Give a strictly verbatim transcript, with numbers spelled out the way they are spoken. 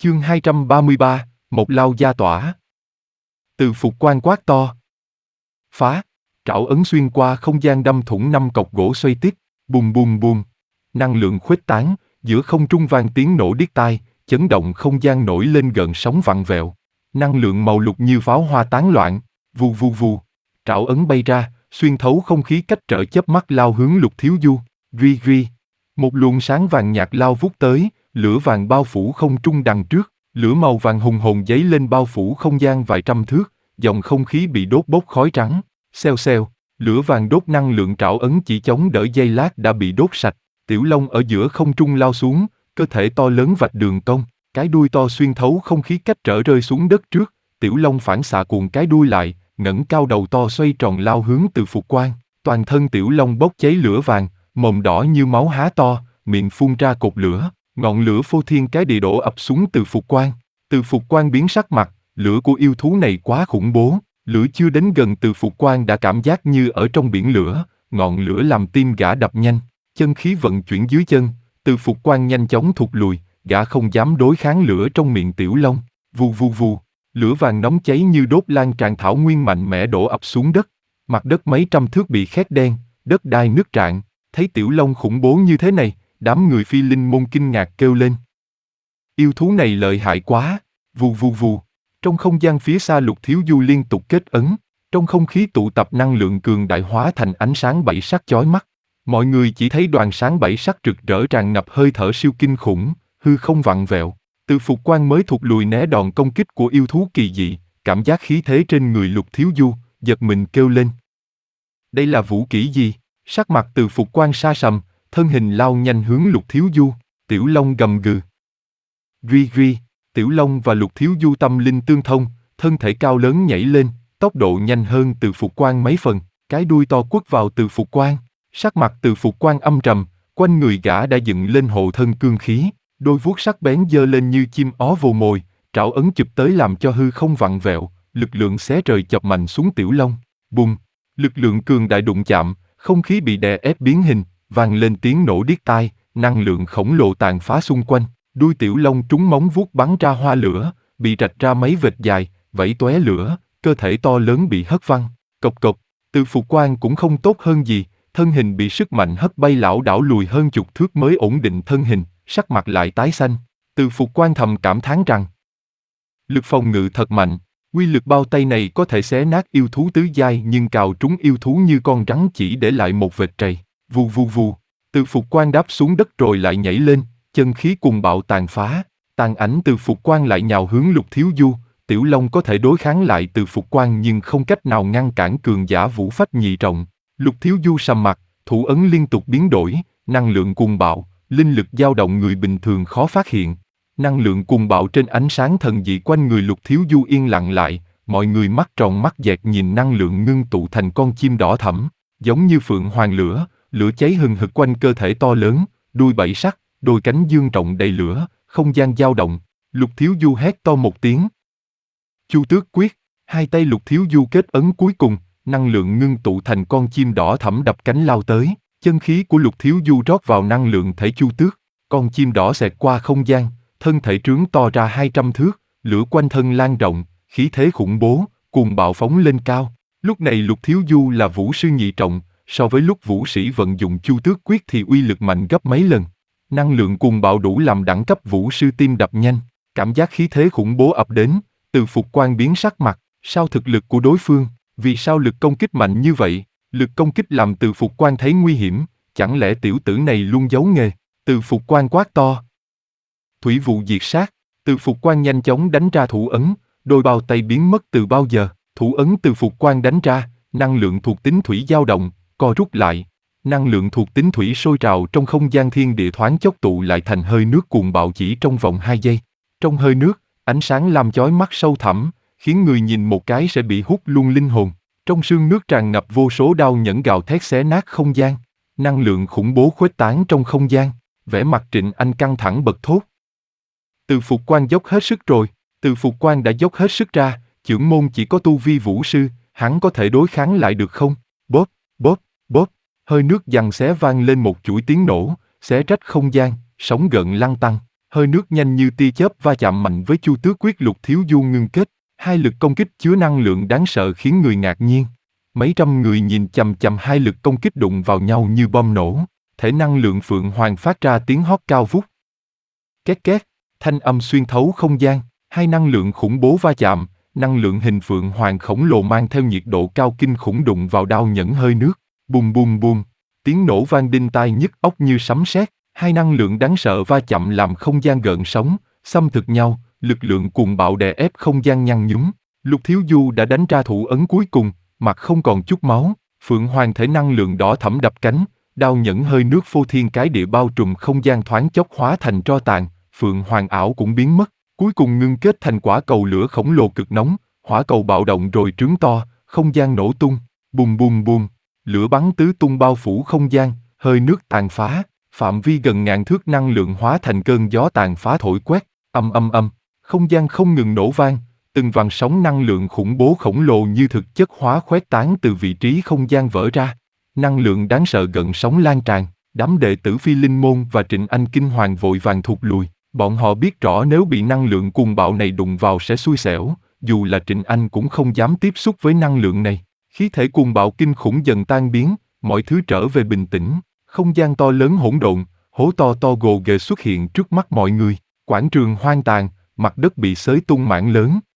Chương hai trăm ba mươi ba, một lao gia tỏa. Từ phục quan quát to. Phá, trảo ấn xuyên qua không gian đâm thủng năm cọc gỗ xoay tít, bùm bùm bùm. Năng lượng khuếch tán, giữa không trung vang tiếng nổ điếc tai, chấn động không gian nổi lên gợn sóng vặn vẹo. Năng lượng màu lục như pháo hoa tán loạn, vù vù vù. Trảo ấn bay ra, xuyên thấu không khí cách trở chớp mắt lao hướng Lục Thiếu Du. Ri ri. Một luồng sáng vàng nhạt lao vút tới, lửa vàng bao phủ không trung đằng trước, lửa màu vàng hùng hồn dấy lên bao phủ không gian vài trăm thước, dòng không khí bị đốt bốc khói trắng. Xèo xèo, lửa vàng đốt năng lượng trảo ấn chỉ chống đỡ giây lát đã bị đốt sạch. Tiểu Long ở giữa không trung lao xuống, cơ thể to lớn vạch đường cong, cái đuôi to xuyên thấu không khí cách trở rơi xuống đất trước. Tiểu Long phản xạ cuồng cái đuôi lại, ngẩng cao đầu to xoay tròn lao hướng Từ Phục Quan. Toàn thân Tiểu Long bốc cháy lửa vàng, mồm đỏ như máu há to, miệng phun ra cột lửa, ngọn lửa phô thiên cái địa đổ ập xuống Từ Phục Quan. Từ Phục Quan biến sắc mặt, lửa của yêu thú này quá khủng bố, lửa chưa đến gần Từ Phục Quan đã cảm giác như ở trong biển lửa, ngọn lửa làm tim gã đập nhanh, chân khí vận chuyển dưới chân, Từ Phục Quan nhanh chóng thụt lùi, gã không dám đối kháng lửa trong miệng Tiểu Long. Vù vù vù, lửa vàng nóng cháy như đốt lan tràn thảo nguyên mạnh mẽ đổ ập xuống đất, mặt đất mấy trăm thước bị khét đen, đất đai nứt rạn. Thấy Tiểu Long khủng bố như thế này, đám người Phi Linh môn kinh ngạc kêu lên. Yêu thú này lợi hại quá, vù vù vù. Trong không gian phía xa Lục Thiếu Du liên tục kết ấn, trong không khí tụ tập năng lượng cường đại hóa thành ánh sáng bảy sắc chói mắt. Mọi người chỉ thấy đoàn sáng bảy sắc rực rỡ tràn ngập hơi thở siêu kinh khủng, hư không vặn vẹo. Từ Phục Quan mới thụt lùi né đòn công kích của yêu thú kỳ dị, cảm giác khí thế trên người Lục Thiếu Du, giật mình kêu lên. Đây là vũ kỹ gì? Sắc mặt Từ Phục Quan sa sầm, thân hình lao nhanh hướng Lục Thiếu Du. Tiểu Long gầm gừ. Ri ri, Tiểu Long và Lục Thiếu Du tâm linh tương thông, thân thể cao lớn nhảy lên, tốc độ nhanh hơn Từ Phục Quan mấy phần, cái đuôi to quất vào Từ Phục Quan. Sắc mặt Từ Phục Quan âm trầm, quanh người gã đã dựng lên hộ thân cương khí, đôi vuốt sắc bén giơ lên như chim ó vồ mồi, trảo ấn chụp tới làm cho hư không vặn vẹo, lực lượng xé trời chọc mạnh xuống Tiểu Long. Bùm, lực lượng cường đại đụng chạm, không khí bị đè ép biến hình, vang lên tiếng nổ điếc tai, năng lượng khổng lồ tàn phá xung quanh, đuôi Tiểu Long trúng móng vuốt bắn ra hoa lửa, bị rạch ra mấy vệt dài, vẩy tóe lửa, cơ thể to lớn bị hất văng, cộc cộc. Từ Phục Quan cũng không tốt hơn gì, thân hình bị sức mạnh hất bay lảo đảo lùi hơn chục thước mới ổn định thân hình, sắc mặt lại tái xanh. Từ Phục Quan thầm cảm thán rằng lực phòng ngự thật mạnh, quy lực bao tay này có thể xé nát yêu thú tứ giai nhưng cào trúng yêu thú như con rắn chỉ để lại một vệt trầy. Vù vù vù, Từ Phục Quan đáp xuống đất rồi lại nhảy lên, chân khí cuồng bạo tàn phá, tàn ảnh Từ Phục Quan lại nhào hướng Lục Thiếu Du. Tiểu Long có thể đối kháng lại Từ Phục Quan nhưng không cách nào ngăn cản cường giả vũ phách nhị trọng. Lục Thiếu Du sầm mặt, thủ ấn liên tục biến đổi, năng lượng cuồng bạo, linh lực dao động người bình thường khó phát hiện. Năng lượng cuồng bạo trên ánh sáng thần dị quanh người Lục Thiếu Du yên lặng lại, mọi người mắt tròn mắt dẹt nhìn năng lượng ngưng tụ thành con chim đỏ thẫm, giống như phượng hoàng lửa, lửa cháy hừng hực quanh cơ thể to lớn, đuôi bảy sắc, đôi cánh dương rộng đầy lửa, không gian dao động. Lục Thiếu Du hét to một tiếng. Chu Tước quyết, hai tay Lục Thiếu Du kết ấn cuối cùng, năng lượng ngưng tụ thành con chim đỏ thẫm đập cánh lao tới, chân khí của Lục Thiếu Du rót vào năng lượng thể Chu Tước, con chim đỏ xẹt qua không gian, thân thể trướng to ra hai trăm thước, lửa quanh thân lan rộng, khí thế khủng bố, cuồng bạo phóng lên cao. Lúc này Lục Thiếu Du là vũ sư nhị trọng, so với lúc vũ sĩ vận dụng Chu Tước quyết thì uy lực mạnh gấp mấy lần. Năng lượng cuồng bạo đủ làm đẳng cấp vũ sư tim đập nhanh, cảm giác khí thế khủng bố ập đến, Từ Phục Quan biến sắc mặt, sao thực lực của đối phương, vì sao lực công kích mạnh như vậy? Lực công kích làm Từ Phục Quan thấy nguy hiểm, chẳng lẽ tiểu tử này luôn giấu nghề? Từ Phục Quan quát to. Thủy vụ diệt sát, Từ Phục Quan nhanh chóng đánh ra thủ ấn, đôi bao tay biến mất từ bao giờ, thủ ấn Từ Phục Quan đánh ra, năng lượng thuộc tính thủy dao động, co rút lại, năng lượng thuộc tính thủy sôi trào trong không gian thiên địa thoáng chốc tụ lại thành hơi nước cuồng bạo chỉ trong vòng hai giây. Trong hơi nước, ánh sáng lam chói mắt sâu thẳm, khiến người nhìn một cái sẽ bị hút luôn linh hồn. Trong sương nước tràn ngập vô số đao nhẫn gào thét xé nát không gian, năng lượng khủng bố khuếch tán trong không gian, vẻ mặt Trịnh Anh căng thẳng bật thốt. Từ Phục Quan dốc hết sức rồi, Từ Phục Quan đã dốc hết sức ra, chưởng môn chỉ có tu vi vũ sư, hắn có thể đối kháng lại được không? Bóp, bóp, bóp, hơi nước giằng xé vang lên một chuỗi tiếng nổ, xé rách không gian, sóng gợn lăn tăn. Hơi nước nhanh như tia chớp va chạm mạnh với chu tước quyết Lục Thiếu Du ngưng kết, hai lực công kích chứa năng lượng đáng sợ khiến người ngạc nhiên. Mấy trăm người nhìn chằm chằm hai lực công kích đụng vào nhau như bom nổ, thể năng lượng Phượng Hoàng phát ra tiếng hót cao vút. Két két, thanh âm xuyên thấu không gian, hai năng lượng khủng bố va chạm, năng lượng hình Phượng Hoàng khổng lồ mang theo nhiệt độ cao kinh khủng đụng vào đao nhẫn hơi nước, bùm bùm bùm, tiếng nổ vang đinh tai nhức óc như sấm sét, hai năng lượng đáng sợ va chạm làm không gian gợn sóng, xâm thực nhau, lực lượng cuồng bạo đè ép không gian nhăn nhúm. Lục Thiếu Du đã đánh ra thủ ấn cuối cùng, mặt không còn chút máu, Phượng Hoàng thể năng lượng đỏ thẫm đập cánh, đao nhẫn hơi nước phô thiên cái địa bao trùm không gian thoáng chốc hóa thành tro tàn, Phượng Hoàng ảo cũng biến mất, cuối cùng ngưng kết thành quả cầu lửa khổng lồ cực nóng, hỏa cầu bạo động rồi trướng to, không gian nổ tung, bùm bùm bùm, lửa bắn tứ tung bao phủ không gian, hơi nước tàn phá, phạm vi gần ngàn thước năng lượng hóa thành cơn gió tàn phá thổi quét, âm âm âm, không gian không ngừng nổ vang, từng vầng sóng năng lượng khủng bố khổng lồ như thực chất hóa khuếch tán từ vị trí không gian vỡ ra. Năng lượng đáng sợ gợn sóng lan tràn, đám đệ tử Phi Linh Môn và Trịnh Anh kinh hoàng vội vàng thụt lùi, bọn họ biết rõ nếu bị năng lượng cuồng bạo này đụng vào sẽ xui xẻo, dù là Trịnh Anh cũng không dám tiếp xúc với năng lượng này. Khí thể cuồng bạo kinh khủng dần tan biến, mọi thứ trở về bình tĩnh, không gian to lớn hỗn độn, hố to to gồ ghề xuất hiện trước mắt mọi người, quảng trường hoang tàn, mặt đất bị xới tung mảng lớn,